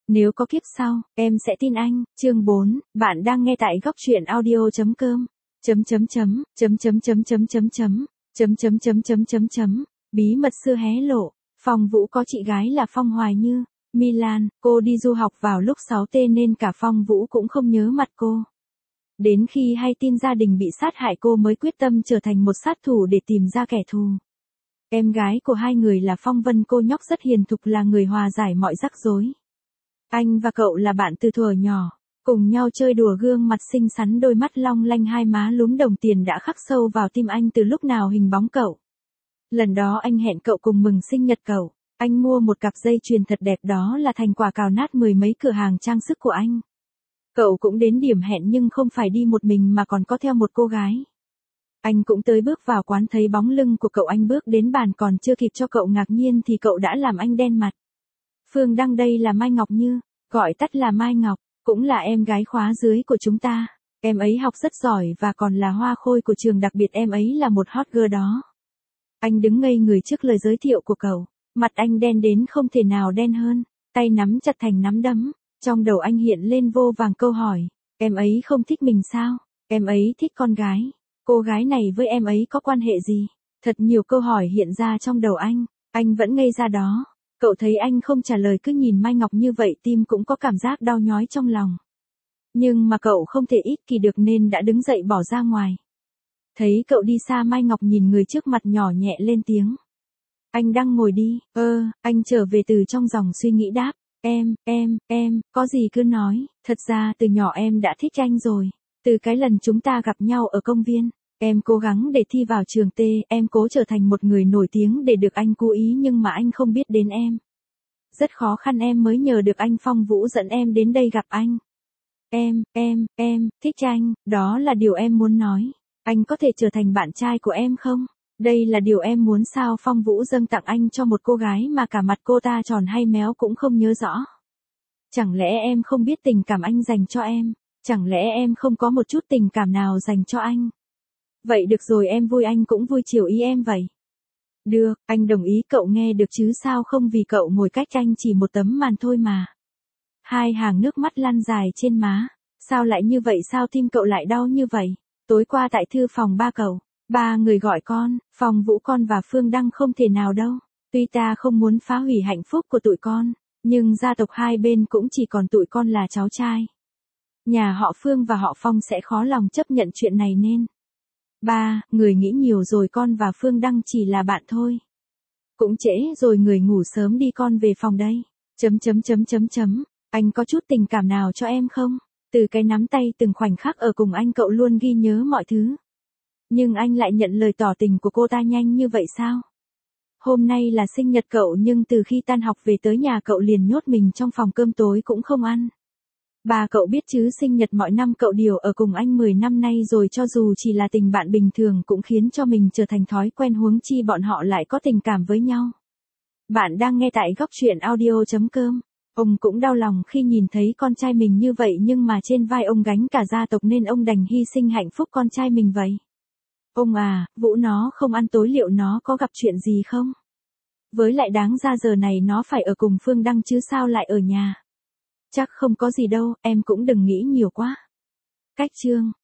Nếu có kiếp sau, em sẽ tin anh. Chương 4, bạn đang nghe tại góc truyện audio.com. Bí mật xưa hé lộ, Phong Vũ có chị gái là Phong Hoài Như, Milan, cô đi du học vào lúc 6T nên cả Phong Vũ cũng không nhớ mặt cô. Đến khi hay tin gia đình bị sát hại cô mới quyết tâm trở thành một sát thủ để tìm ra kẻ thù. Em gái của hai người là Phong Vân, cô nhóc rất hiền thục, là người hòa giải mọi rắc rối. Anh và cậu là bạn từ thuở nhỏ, cùng nhau chơi đùa, gương mặt xinh xắn, đôi mắt long lanh, hai má lúm đồng tiền đã khắc sâu vào tim anh từ lúc nào hình bóng cậu. Lần đó anh hẹn cậu cùng mừng sinh nhật cậu, anh mua một cặp dây chuyền thật đẹp, đó là thành quả cào nát mười mấy cửa hàng trang sức của anh. Cậu cũng đến điểm hẹn nhưng không phải đi một mình mà còn có theo một cô gái. Anh cũng tới bước vào quán, thấy bóng lưng của cậu, anh bước đến bàn, còn chưa kịp cho cậu ngạc nhiên thì cậu đã làm anh đen mặt. Phương Đăng, đây là Mai Ngọc Như, gọi tắt là Mai Ngọc, cũng là em gái khóa dưới của chúng ta. Em ấy học rất giỏi và còn là hoa khôi của trường, đặc biệt em ấy là một hot girl đó. Anh đứng ngây người trước lời giới thiệu của cậu, mặt anh đen đến không thể nào đen hơn, tay nắm chặt thành nắm đấm. Trong đầu anh hiện lên vô vàng câu hỏi, em ấy không thích mình sao? Em ấy thích con gái. Cô gái này với em ấy có quan hệ gì? Thật nhiều câu hỏi hiện ra trong đầu anh vẫn ngây ra đó. Cậu thấy anh không trả lời, cứ nhìn Mai Ngọc như vậy, tim cũng có cảm giác đau nhói trong lòng. Nhưng mà cậu không thể ích kỷ được nên đã đứng dậy bỏ ra ngoài. Thấy cậu đi xa, Mai Ngọc nhìn người trước mặt nhỏ nhẹ lên tiếng. Anh đang ngồi đi. Anh trở về từ trong dòng suy nghĩ đáp. Em, có gì cứ nói, thật ra từ nhỏ em đã thích anh rồi. Từ cái lần chúng ta gặp nhau ở công viên, em cố gắng để thi vào trường T, em cố trở thành một người nổi tiếng để được anh chú ý, nhưng mà anh không biết đến em. Rất khó khăn em mới nhờ được anh Phong Vũ dẫn em đến đây gặp anh. Em, thích anh, đó là điều em muốn nói. Anh có thể trở thành bạn trai của em không? Đây là điều em muốn sao? Phong Vũ dâng tặng anh cho một cô gái mà cả mặt cô ta tròn hay méo cũng không nhớ rõ. Chẳng lẽ em không biết tình cảm anh dành cho em? Chẳng lẽ em không có một chút tình cảm nào dành cho anh? Vậy được rồi, em vui anh cũng vui, chiều ý em vậy. Được, anh đồng ý. Cậu nghe được chứ sao không, vì cậu ngồi cách anh chỉ một tấm màn thôi mà. Hai hàng nước mắt lăn dài trên má. Sao lại như vậy, sao tim cậu lại đau như vậy? Tối qua tại thư phòng ba cậu, ba người gọi con, Phong Vũ, con và Phương Đăng không thể nào đâu. Tuy ta không muốn phá hủy hạnh phúc của tụi con, nhưng gia tộc hai bên cũng chỉ còn tụi con là cháu trai. Nhà họ Phương và họ Phong sẽ khó lòng chấp nhận chuyện này nên. Ba, người nghĩ nhiều rồi, con và Phương Đăng chỉ là bạn thôi. Cũng trễ rồi, người ngủ sớm đi, con về phòng đây. Anh có chút tình cảm nào cho em không? Từ cái nắm tay, từng khoảnh khắc ở cùng anh, cậu luôn ghi nhớ mọi thứ. Nhưng anh lại nhận lời tỏ tình của cô ta nhanh như vậy sao? Hôm nay là sinh nhật cậu nhưng từ khi tan học về tới nhà cậu liền nhốt mình trong phòng, cơm tối cũng không ăn. Bà cậu biết chứ, sinh nhật mọi năm cậu đều ở cùng anh 10 năm nay rồi, cho dù chỉ là tình bạn bình thường cũng khiến cho mình trở thành thói quen, huống chi bọn họ lại có tình cảm với nhau. Bạn đang nghe tại góc truyện audio.com. Ông cũng đau lòng khi nhìn thấy con trai mình như vậy, nhưng mà trên vai ông gánh cả gia tộc nên ông đành hy sinh hạnh phúc con trai mình vậy. Ông à, Vũ nó không ăn tối, liệu nó có gặp chuyện gì không? Với lại đáng ra giờ này nó phải ở cùng Phương Đăng chứ sao lại ở nhà? Chắc không có gì đâu, em cũng đừng nghĩ nhiều quá. Cách chương